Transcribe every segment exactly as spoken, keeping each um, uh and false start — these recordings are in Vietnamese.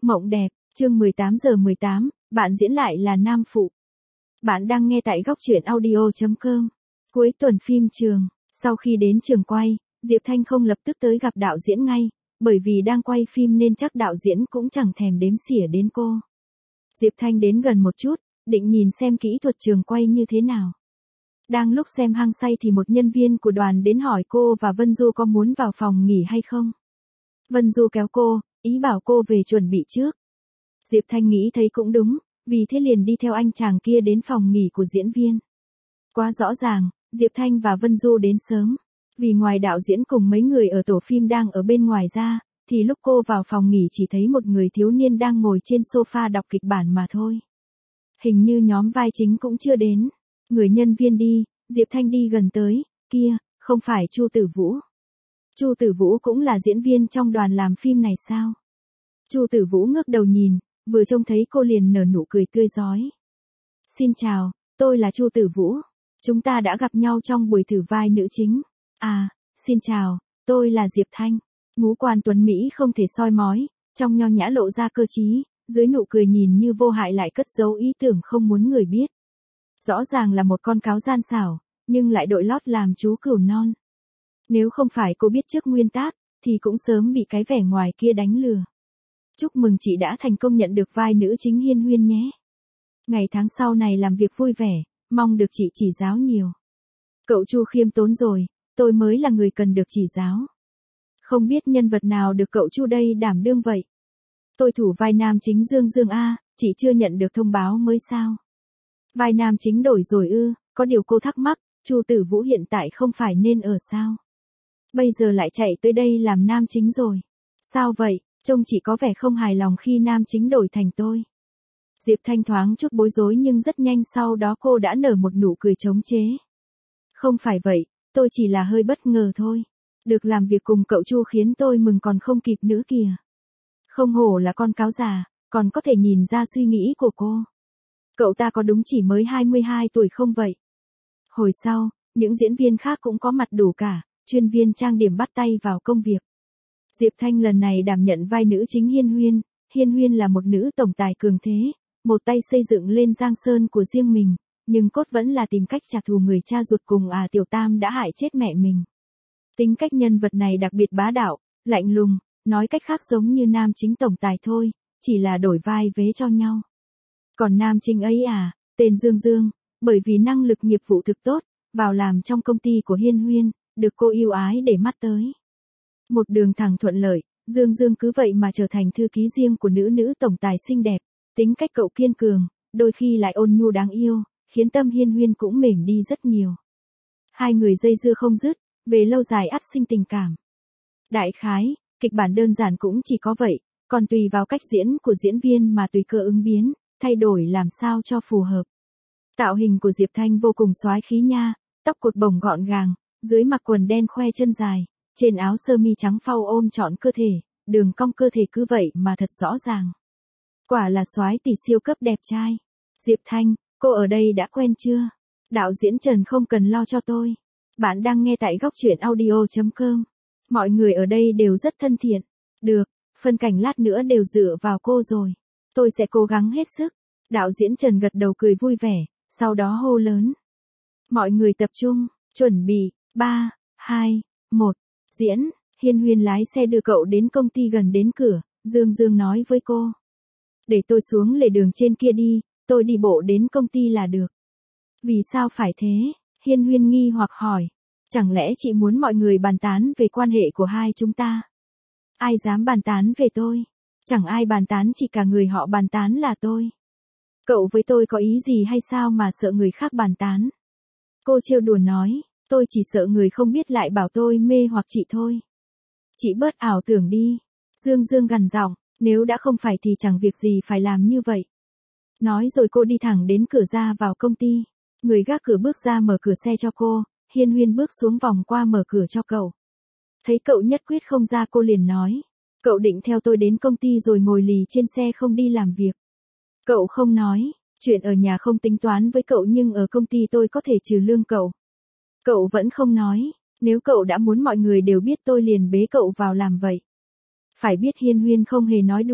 Mộng đẹp, chương mười tám giờ mười tám, bạn diễn lại là nam phụ. Bạn đang nghe tại góc truyện audio chấm com. Cuối tuần phim trường, sau khi đến trường quay, Diệp Thanh không lập tức tới gặp đạo diễn ngay, bởi vì đang quay phim nên chắc đạo diễn cũng chẳng thèm đếm xỉa đến cô. Diệp Thanh đến gần một chút, định nhìn xem kỹ thuật trường quay như thế nào. Đang lúc xem hăng say thì một nhân viên của đoàn đến hỏi cô và Vân Du có muốn vào phòng nghỉ hay không. Vân Du kéo cô, ý bảo cô về chuẩn bị trước. Diệp Thanh nghĩ thấy cũng đúng, vì thế liền đi theo anh chàng kia đến phòng nghỉ của diễn viên. Quá rõ ràng, Diệp Thanh và Vân Du đến sớm, vì ngoài đạo diễn cùng mấy người ở tổ phim đang ở bên ngoài ra, thì lúc cô vào phòng nghỉ chỉ thấy một người thiếu niên đang ngồi trên sofa đọc kịch bản mà thôi. Hình như nhóm vai chính cũng chưa đến. Người nhân viên đi, Diệp Thanh đi gần tới, kia, không phải Chu Tử Vũ. Chu Tử Vũ cũng là diễn viên trong đoàn làm phim này sao? Chu Tử Vũ ngước đầu nhìn, vừa trông thấy cô liền nở nụ cười tươi rói. Xin chào, tôi là Chu Tử Vũ. Chúng ta đã gặp nhau trong buổi thử vai nữ chính. À, xin chào, tôi là Diệp Thanh. Ngũ quan tuấn Mỹ không thể soi mói, trong nho nhã lộ ra cơ trí, dưới nụ cười nhìn như vô hại lại cất giấu ý tưởng không muốn người biết. Rõ ràng là một con cáo gian xảo, nhưng lại đội lót làm chú cừu non. Nếu không phải cô biết trước nguyên tắc, thì cũng sớm bị cái vẻ ngoài kia đánh lừa. Chúc mừng chị đã thành công nhận được vai nữ chính Hiên Huyên nhé. Ngày tháng sau này làm việc vui vẻ, mong được chị chỉ giáo nhiều. Cậu Chu khiêm tốn rồi, tôi mới là người cần được chỉ giáo. Không biết nhân vật nào được cậu Chu đây đảm đương vậy? Tôi thủ vai nam chính Dương Dương A, chị chưa nhận được thông báo mới sao? Vai nam chính đổi rồi ư, có điều cô thắc mắc, Chu Tử Vũ hiện tại không phải nên ở sao? Bây giờ lại chạy tới đây làm nam chính rồi. Sao vậy, trông chị có vẻ không hài lòng khi nam chính đổi thành tôi. Diệp Thanh thoáng chút bối rối nhưng rất nhanh sau đó cô đã nở một nụ cười chống chế. Không phải vậy, tôi chỉ là hơi bất ngờ thôi. Được làm việc cùng cậu Chu khiến tôi mừng còn không kịp nữa kìa. Không hổ là con cáo già, còn có thể nhìn ra suy nghĩ của cô. Cậu ta có đúng chỉ mới hai mươi hai tuổi không vậy? Hồi sau, những diễn viên khác cũng có mặt đủ cả, chuyên viên trang điểm bắt tay vào công việc. Diệp Thanh lần này đảm nhận vai nữ chính Hiên Huyên. Hiên Huyên là một nữ tổng tài cường thế, một tay xây dựng lên giang sơn của riêng mình, nhưng cốt vẫn là tìm cách trả thù người cha ruột cùng à Tiểu Tam đã hại chết mẹ mình. Tính cách nhân vật này đặc biệt bá đạo, lạnh lùng, nói cách khác giống như nam chính tổng tài thôi, chỉ là đổi vai vế cho nhau. Còn nam chính ấy à, tên Dương Dương, bởi vì năng lực nghiệp vụ thực tốt, vào làm trong công ty của Hiên Huyên, được cô yêu ái để mắt tới. Một đường thẳng thuận lợi, Dương Dương cứ vậy mà trở thành thư ký riêng của nữ nữ tổng tài xinh đẹp, tính cách cậu kiên cường, đôi khi lại ôn nhu đáng yêu, khiến tâm Hiên Huyên cũng mềm đi rất nhiều. Hai người dây dưa không dứt, về lâu dài ắt sinh tình cảm. Đại khái, kịch bản đơn giản cũng chỉ có vậy, còn tùy vào cách diễn của diễn viên mà tùy cơ ứng biến, thay đổi làm sao cho phù hợp. Tạo hình của Diệp Thanh vô cùng soái khí nha, tóc cột bổng gọn gàng, dưới mặc quần đen khoe chân dài, trên áo sơ mi trắng phau ôm trọn cơ thể, đường cong cơ thể cứ vậy mà thật rõ ràng. Quả là soái tỷ siêu cấp đẹp trai. Diệp Thanh, cô ở đây đã quen chưa? Đạo diễn Trần không cần lo cho tôi. Bạn đang nghe tại góc truyện audio chấm com. Mọi người ở đây đều rất thân thiện. Được, phân cảnh lát nữa đều dựa vào cô rồi. Tôi sẽ cố gắng hết sức. Đạo diễn Trần gật đầu cười vui vẻ, sau đó hô lớn. Mọi người tập trung, chuẩn bị, ba, hai, một, diễn. Hiên Huyên lái xe đưa cậu đến công ty gần đến cửa, Dương Dương nói với cô. Để tôi xuống lề đường trên kia đi, tôi đi bộ đến công ty là được. Vì sao phải thế? Hiên Huyên nghi hoặc hỏi. Chẳng lẽ chị muốn mọi người bàn tán về quan hệ của hai chúng ta? Ai dám bàn tán về tôi? Chẳng ai bàn tán, chỉ cả người họ bàn tán là tôi. Cậu với tôi có ý gì hay sao mà sợ người khác bàn tán? Cô trêu đùa nói, tôi chỉ sợ người không biết lại bảo tôi mê hoặc chị thôi. Chị bớt ảo tưởng đi. Dương Dương gằn giọng, nếu đã không phải thì chẳng việc gì phải làm như vậy. Nói rồi cô đi thẳng đến cửa ra vào công ty. Người gác cửa bước ra mở cửa xe cho cô, Hiên Huyên bước xuống vòng qua mở cửa cho cậu. Thấy cậu nhất quyết không ra cô liền nói, cậu định theo tôi đến công ty rồi ngồi lì trên xe không đi làm việc. Cậu không nói, chuyện ở nhà không tính toán với cậu nhưng ở công ty tôi có thể trừ lương cậu. Cậu vẫn không nói, nếu cậu đã muốn mọi người đều biết tôi liền bế cậu vào làm vậy. Phải biết Hiên Huyên không hề nói đùa,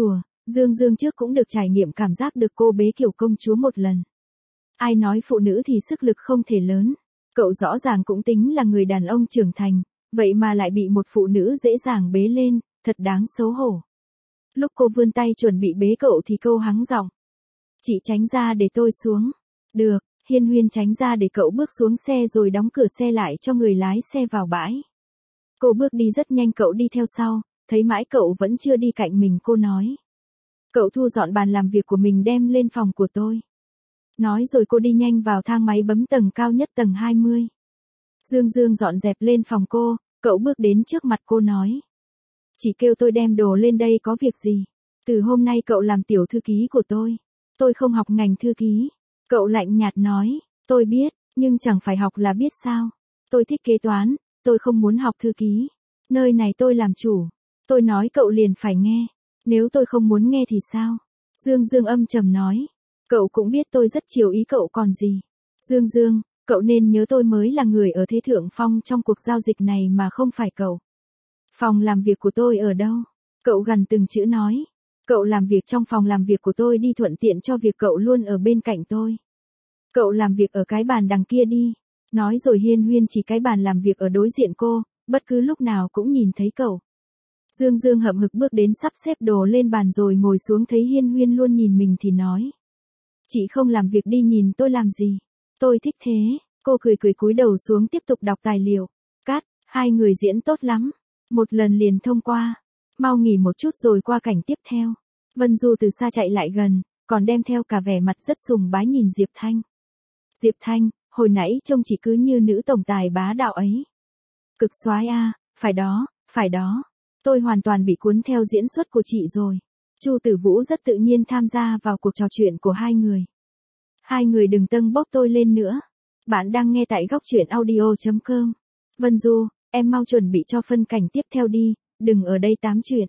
Dương Dương trước cũng được trải nghiệm cảm giác được cô bế kiểu công chúa một lần. Ai nói phụ nữ thì sức lực không thể lớn. Cậu rõ ràng cũng tính là người đàn ông trưởng thành, vậy mà lại bị một phụ nữ dễ dàng bế lên, thật đáng xấu hổ. Lúc cô vươn tay chuẩn bị bế cậu thì câu hắng giọng. Chị tránh ra để tôi xuống. Được, Hiên Huyên tránh ra để cậu bước xuống xe rồi đóng cửa xe lại cho người lái xe vào bãi. Cô bước đi rất nhanh, cậu đi theo sau, thấy mãi cậu vẫn chưa đi cạnh mình, cô nói. Cậu thu dọn bàn làm việc của mình đem lên phòng của tôi. Nói rồi cô đi nhanh vào thang máy bấm tầng cao nhất, tầng hai mươi. Dương Dương dọn dẹp lên phòng cô, cậu bước đến trước mặt cô nói. Chỉ kêu tôi đem đồ lên đây có việc gì? Từ hôm nay cậu làm tiểu thư ký của tôi. Tôi không học ngành thư ký. Cậu lạnh nhạt nói, tôi biết, nhưng chẳng phải học là biết sao. Tôi thích kế toán, tôi không muốn học thư ký. Nơi này tôi làm chủ. Tôi nói cậu liền phải nghe. Nếu tôi không muốn nghe thì sao? Dương Dương âm trầm nói. Cậu cũng biết tôi rất chiều ý cậu còn gì. Dương Dương, cậu nên nhớ tôi mới là người ở thế thượng phong trong cuộc giao dịch này mà không phải cậu. Phòng làm việc của tôi ở đâu? Cậu gần từng chữ nói. Cậu làm việc trong phòng làm việc của tôi đi, thuận tiện cho việc cậu luôn ở bên cạnh tôi. Cậu làm việc ở cái bàn đằng kia đi. Nói rồi Hiên Huyên chỉ cái bàn làm việc ở đối diện cô, bất cứ lúc nào cũng nhìn thấy cậu. Dương Dương hậm hực bước đến sắp xếp đồ lên bàn rồi ngồi xuống, thấy Hiên Huyên luôn nhìn mình thì nói. Chị không làm việc đi nhìn tôi làm gì. Tôi thích thế. Cô cười cười cúi đầu xuống tiếp tục đọc tài liệu. Cát, hai người diễn tốt lắm. Một lần liền thông qua. Mau nghỉ một chút rồi qua cảnh tiếp theo. Vân Du từ xa chạy lại gần, còn đem theo cả vẻ mặt rất sùng bái nhìn Diệp Thanh. Diệp Thanh, hồi nãy trông chị cứ như nữ tổng tài bá đạo ấy. Cực soái a, phải đó, phải đó. Tôi hoàn toàn bị cuốn theo diễn xuất của chị rồi. Chu Tử Vũ rất tự nhiên tham gia vào cuộc trò chuyện của hai người. Hai người đừng tâng bốc tôi lên nữa. Bạn đang nghe tại góc truyện audio chấm com. Vân Du, em mau chuẩn bị cho phân cảnh tiếp theo đi, đừng ở đây tám chuyện.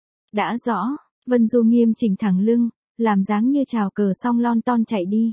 Đã rõ, Vân Du nghiêm chỉnh thẳng lưng, làm dáng như chào cờ xong lon ton chạy đi.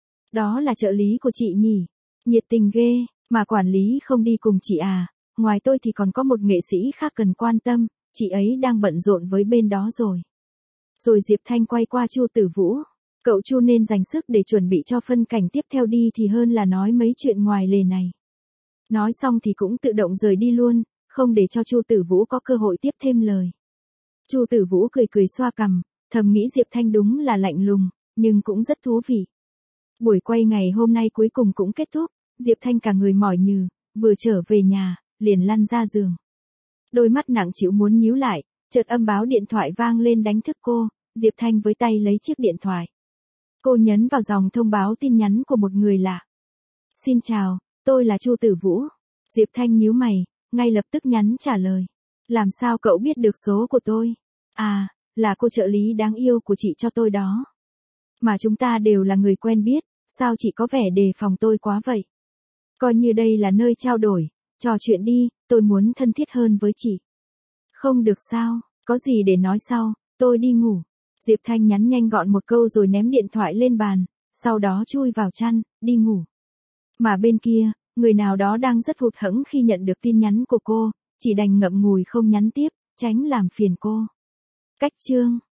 Đó là trợ lý của chị nhỉ? Nhiệt tình ghê, mà quản lý không đi cùng chị à? Ngoài tôi thì còn có một nghệ sĩ khác cần quan tâm, chị ấy đang bận rộn với bên đó rồi. Rồi Diệp Thanh quay qua Chu Tử Vũ. Cậu Chu nên dành sức để chuẩn bị cho phân cảnh tiếp theo đi thì hơn là nói mấy chuyện ngoài lề này. Nói xong thì cũng tự động rời đi luôn, không để cho Chu Tử Vũ có cơ hội tiếp thêm lời. Chu Tử Vũ cười cười xoa cằm, thầm nghĩ Diệp Thanh đúng là lạnh lùng, nhưng cũng rất thú vị. Buổi quay ngày hôm nay cuối cùng cũng kết thúc, Diệp Thanh cả người mỏi nhừ, vừa trở về nhà, liền lăn ra giường. Đôi mắt nặng trĩu muốn nhíu lại, chợt âm báo điện thoại vang lên đánh thức cô, Diệp Thanh với tay lấy chiếc điện thoại. Cô nhấn vào dòng thông báo tin nhắn của một người lạ. Xin chào, tôi là Chu Tử Vũ. Diệp Thanh nhíu mày, ngay lập tức nhắn trả lời. Làm sao cậu biết được số của tôi? À, là cô trợ lý đáng yêu của chị cho tôi đó. Mà chúng ta đều là người quen biết, sao chị có vẻ đề phòng tôi quá vậy? Coi như đây là nơi trao đổi, trò chuyện đi, tôi muốn thân thiết hơn với chị. Không được sao, có gì để nói sau, tôi đi ngủ. Diệp Thanh nhắn nhanh gọn một câu rồi ném điện thoại lên bàn, sau đó chui vào chăn, đi ngủ. Mà bên kia, người nào đó đang rất hụt hẫng khi nhận được tin nhắn của cô, chỉ đành ngậm ngùi không nhắn tiếp, tránh làm phiền cô. Cách chương